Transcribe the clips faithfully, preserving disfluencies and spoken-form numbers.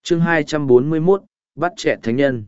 chương hai trăm bốn mươi mốt, bắt chẹt thánh nhân.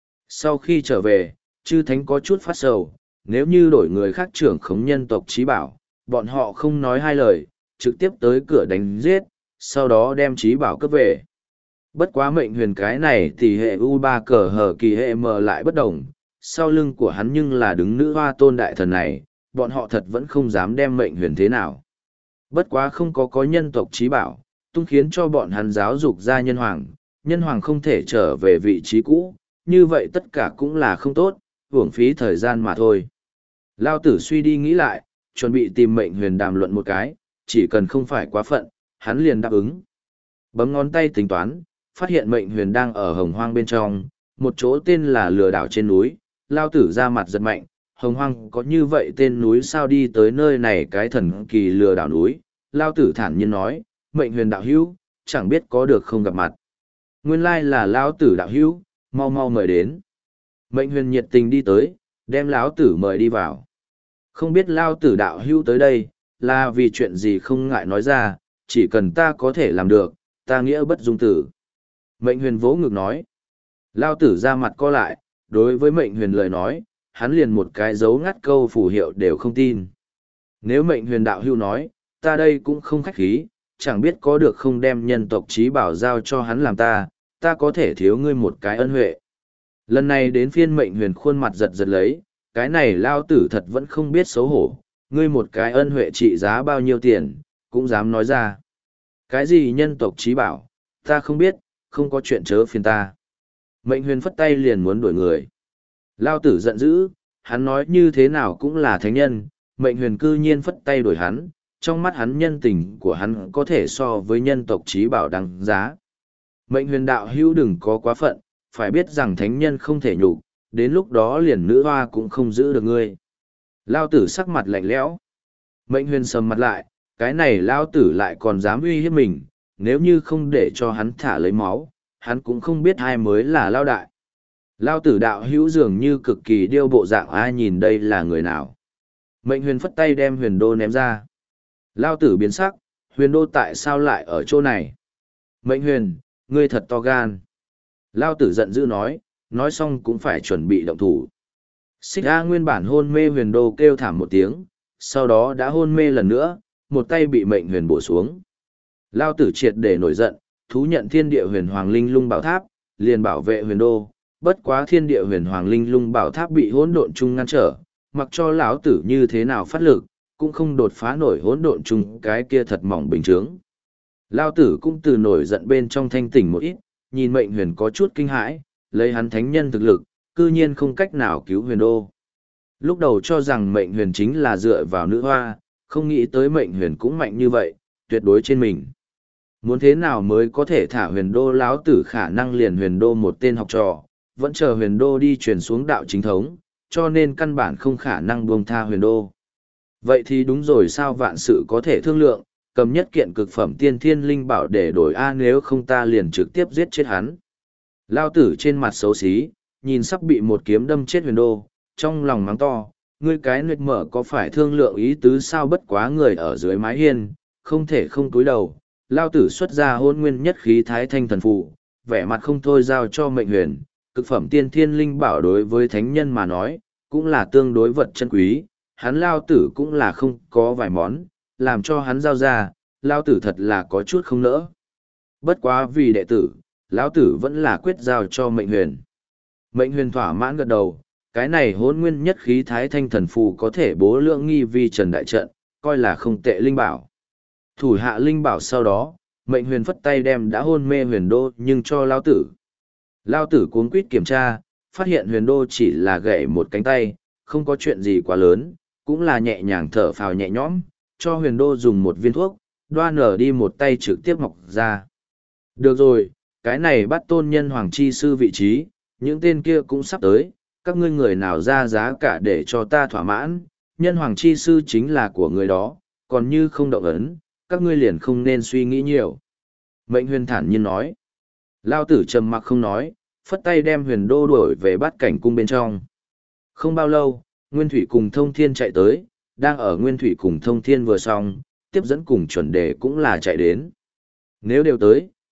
Sau khi trở về, chư thánh có chút phát sầu, nếu như đổi người khác trưởng khống nhân tộc trí bảo, bọn họ không nói hai lời, trực tiếp tới cửa đánh giết, sau đó đem trí bảo cướp về. Bất quá mệnh huyền cái này thì hệ u ba cờ hờ kỳ hệ m lại bất đồng, sau lưng của hắn nhưng là đứng nữ hoa tôn đại thần này, bọn họ thật vẫn không dám đem mệnh huyền thế nào. Bất quá không có có nhân tộc trí bảo, tung khiến cho bọn hắn giáo dục ra nhân hoàng, nhân hoàng không thể trở về vị trí cũ, như vậy tất cả cũng là không tốt, uổng phí thời gian mà thôi. Lao tử suy đi nghĩ lại, chuẩn bị tìm mệnh huyền đàm luận một cái, chỉ cần không phải quá phận, hắn liền đáp ứng. Bấm ngón tay tính toán, phát hiện mệnh huyền đang ở hồng hoang bên trong, một chỗ tên là lừa đảo trên núi, Lao tử ra mặt giật mạnh, hồng hoang có như vậy tên núi sao đi tới nơi này cái thần kỳ lừa đảo núi, Lao tử thản nhiên nói, mệnh huyền đạo hữu, chẳng biết có được không gặp mặt. Nguyên lai là Lao tử đạo hữu, mau mau mời đến. Mệnh huyền nhiệt tình đi tới, đem Lão tử mời đi vào. Không biết Lao tử đạo hữu tới đây, là vì chuyện gì không ngại nói ra, chỉ cần ta có thể làm được, ta nghĩa bất dung tử. Mệnh huyền vỗ ngực nói. Lao tử ra mặt co lại, đối với mệnh huyền lời nói, hắn liền một cái dấu ngắt câu phù hiệu đều không tin. Nếu mệnh huyền đạo hữu nói, ta đây cũng không khách khí, chẳng biết có được không đem nhân tộc trí bảo giao cho hắn làm ta, ta có thể thiếu ngươi một cái ân huệ. Lần này đến phiên mệnh huyền khuôn mặt giật giật lấy, cái này Lao tử thật vẫn không biết xấu hổ, ngươi một cái ân huệ trị giá bao nhiêu tiền, cũng dám nói ra. Cái gì nhân tộc trí bảo, ta không biết, không có chuyện chớ phiền ta. Mệnh huyền phất tay liền muốn đuổi người. Lao tử giận dữ, hắn nói như thế nào cũng là thánh nhân, mệnh huyền cư nhiên phất tay đuổi hắn, trong mắt hắn nhân tình của hắn có thể so với nhân tộc trí bảo đăng giá. Mệnh huyền đạo hữu đừng có quá phận, phải biết rằng thánh nhân không thể nhục, đến lúc đó liền nữ hoa cũng không giữ được ngươi. Lao tử sắc mặt lạnh lẽo. Mệnh huyền sầm mặt lại, cái này Lao tử lại còn dám uy hiếp mình, nếu như không để cho hắn thả lấy máu, hắn cũng không biết ai mới là Lao đại. Lao tử đạo hữu dường như cực kỳ điêu bộ dạng ai nhìn đây là người nào. Mệnh huyền phất tay đem huyền đô ném ra. Lao tử biến sắc, huyền đô tại sao lại ở chỗ này? Mệnh huyền, ngươi thật to gan. Lao tử giận dữ nói, nói xong cũng phải chuẩn bị động thủ. Xích A nguyên bản hôn mê huyền đô kêu thảm một tiếng, sau đó đã hôn mê lần nữa, một tay bị mệnh huyền bổ xuống. Lao tử triệt để nổi giận, thú nhận thiên địa huyền hoàng linh lung bảo tháp, liền bảo vệ huyền đô, bất quá thiên địa huyền hoàng linh lung bảo tháp bị hỗn độn chung ngăn trở, mặc cho lão tử như thế nào phát lực, cũng không đột phá nổi hỗn độn chung cái kia thật mỏng bình chướng. Lao tử cũng từ nổi giận bên trong thanh tỉnh một ít, nhìn mệnh huyền có chút kinh hãi, lấy hắn thánh nhân thực lực, cư nhiên không cách nào cứu huyền đô. Lúc đầu cho rằng mệnh huyền chính là dựa vào nữ hoa, không nghĩ tới mệnh huyền cũng mạnh như vậy, tuyệt đối trên mình. Muốn thế nào mới có thể thả huyền đô lão tử khả năng liền huyền đô một tên học trò, vẫn chờ huyền đô đi truyền xuống đạo chính thống, cho nên căn bản không khả năng buông tha huyền đô. Vậy thì đúng rồi sao vạn sự có thể thương lượng, cầm nhất kiện cực phẩm tiên thiên linh bảo để đổi A nếu không ta liền trực tiếp giết chết hắn. Lao tử trên mặt xấu xí, nhìn sắp bị một kiếm đâm chết huyền đô, trong lòng mắng to, ngươi cái nguyệt mở có phải thương lượng ý tứ sao bất quá người ở dưới mái hiên, không thể không túi đầu. Lao tử xuất ra hôn nguyên nhất khí thái thanh thần phụ, vẻ mặt không thôi giao cho mệnh huyền, cực phẩm tiên thiên linh bảo đối với thánh nhân mà nói, cũng là tương đối vật chân quý, hắn Lao tử cũng là không có vài món, làm cho hắn giao ra, Lao tử thật là có chút không nỡ. Bất quá vì đệ tử, Lão tử vẫn là quyết giao cho mệnh huyền. Mệnh huyền thỏa mãn gật đầu, cái này hôn nguyên nhất khí thái thanh thần phù có thể bố lượng nghi vi trần đại trận, coi là không tệ linh bảo. Thủ hạ linh bảo sau đó, mệnh huyền phất tay đem đã hôn mê huyền đô nhưng cho Lao tử. Lao tử cuống quýt kiểm tra, phát hiện huyền đô chỉ là gãy một cánh tay, không có chuyện gì quá lớn, cũng là nhẹ nhàng thở phào nhẹ nhõm, cho huyền đô dùng một viên thuốc, đoan nở đi một tay trực tiếp mọc ra. Được rồi, cái này bắt tôn nhân hoàng chi sư vị trí, những tên kia cũng sắp tới, các ngươi người nào ra giá cả để cho ta thỏa mãn, nhân hoàng chi sư chính là của người đó, còn như không động ấn, các ngươi liền không nên suy nghĩ nhiều. Mệnh huyền thản nhiên nói. Lao tử trầm mặc không nói, phất tay đem huyền đô đuổi về bắt cảnh cung bên trong. Không bao lâu, Nguyên Thủy cùng Thông Thiên chạy tới, đang ở Nguyên Thủy cùng Thông Thiên vừa xong, tiếp dẫn cùng chuẩn đề cũng là chạy đến. Nếu đều tới,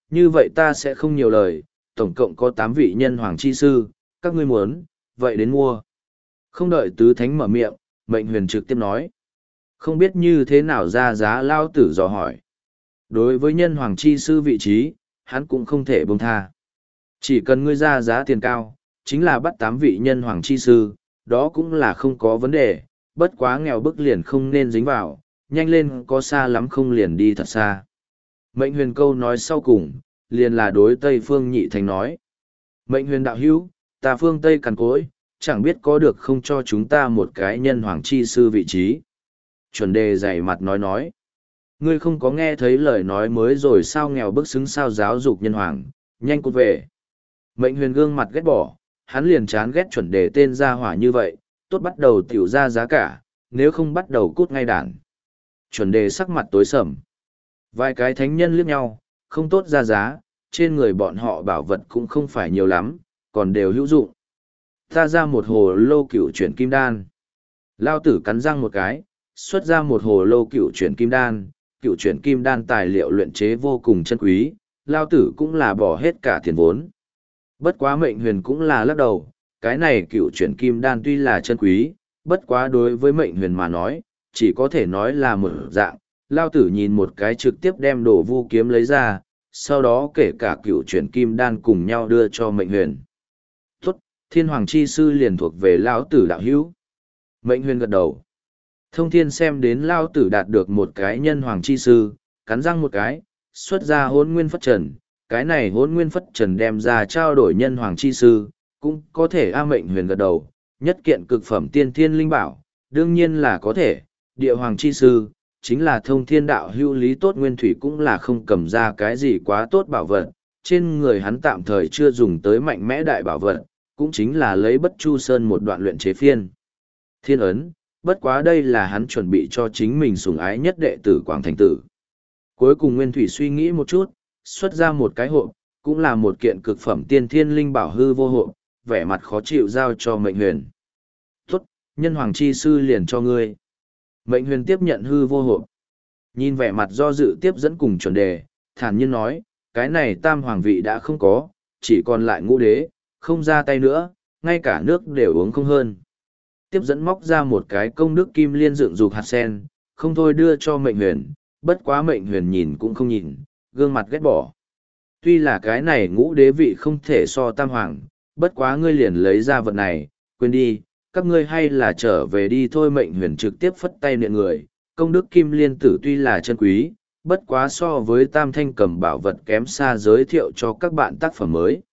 như vậy ta sẽ không nhiều lời, tổng cộng có tám vị nhân hoàng chi sư, các ngươi muốn, vậy đến mua. Không đợi tứ thánh mở miệng, mệnh huyền trực tiếp nói. Không biết như thế nào ra giá lao tử dò hỏi. Đối với nhân hoàng chi sư vị trí, hắn cũng không thể buông tha. Chỉ cần ngươi ra giá tiền cao, chính là bắt tám vị nhân hoàng chi sư, đó cũng là không có vấn đề, bất quá nghèo bức liền không nên dính vào, nhanh lên có xa lắm không liền đi thật xa. Mệnh huyền câu nói sau cùng, liền là đối Tây Phương Nhị Thánh nói. Mệnh huyền đạo hữu, ta phương Tây cằn cỗi, chẳng biết có được không cho chúng ta một cái nhân hoàng chi sư vị trí. Chuẩn đề dày mặt nói nói. Ngươi không có nghe thấy lời nói mới rồi sao nghèo bức xứng sao giáo dục nhân hoàng, nhanh cút về. Mệnh huyền gương mặt ghét bỏ, hắn liền chán ghét chuẩn đề tên gia hỏa như vậy, tốt bắt đầu tiểu ra giá cả, nếu không bắt đầu cút ngay đản. Chuẩn đề sắc mặt tối sầm. Vài cái thánh nhân liếc nhau, không tốt ra giá, trên người bọn họ bảo vật cũng không phải nhiều lắm, còn đều hữu dụng. Ta ra một hồ lô cựu chuyển kim đan. Lao tử cắn răng một cái, xuất ra một hồ lô cựu chuyển kim đan, cựu chuyển kim đan tài liệu luyện chế vô cùng chân quý, Lao tử cũng là bỏ hết cả tiền vốn. Bất quá mệnh huyền cũng là lắc đầu, cái này cựu chuyển kim đan tuy là chân quý, bất quá đối với mệnh huyền mà nói, chỉ có thể nói là một dạng, Lao tử nhìn một cái trực tiếp đem đồ vu kiếm lấy ra, sau đó kể cả cựu chuyển kim đan cùng nhau đưa cho mệnh huyền. Tốt, thiên hoàng chi sư liền thuộc về Lão tử đạo hữu. Mệnh huyền gật đầu. Thông thiên xem đến Lao tử đạt được một cái nhân hoàng chi sư, cắn răng một cái, xuất ra hôn nguyên phất trần. Cái này hôn nguyên phất trần đem ra trao đổi nhân hoàng chi sư, cũng có thể A mệnh huyền gật đầu, nhất kiện cực phẩm tiên thiên linh bảo, đương nhiên là có thể, địa hoàng chi sư, chính là thông thiên đạo hữu lý tốt nguyên thủy cũng là không cầm ra cái gì quá tốt bảo vật, trên người hắn tạm thời chưa dùng tới mạnh mẽ đại bảo vật, cũng chính là lấy bất chu sơn một đoạn luyện chế phiên. Thiên ấn, bất quá đây là hắn chuẩn bị cho chính mình sủng ái nhất đệ tử Quảng Thành Tử. Cuối cùng nguyên thủy suy nghĩ một chút, xuất ra một cái hộp, cũng là một kiện cực phẩm tiên thiên linh bảo hư vô hộp, vẻ mặt khó chịu giao cho mệnh huyền. Tốt, nhân hoàng chi sư liền cho ngươi. Mệnh huyền tiếp nhận hư vô hộp. Nhìn vẻ mặt do dự tiếp dẫn cùng chuẩn đề, thản nhiên nói, cái này tam hoàng vị đã không có, chỉ còn lại ngũ đế, không ra tay nữa, ngay cả nước đều uống không hơn. Tiếp dẫn móc ra một cái công đức kim liên dựng dục hạt sen, không thôi đưa cho mệnh huyền, bất quá mệnh huyền nhìn cũng không nhìn, gương mặt ghét bỏ. Tuy là cái này ngũ đế vị không thể so tam hoàng, bất quá ngươi liền lấy ra vật này, quên đi, các ngươi hay là trở về đi thôi. Mệnh huyền trực tiếp phất tay niệm người, công đức kim liên tử tuy là chân quý, bất quá so với tam thanh cầm bảo vật kém xa, giới thiệu cho các bạn tác phẩm mới.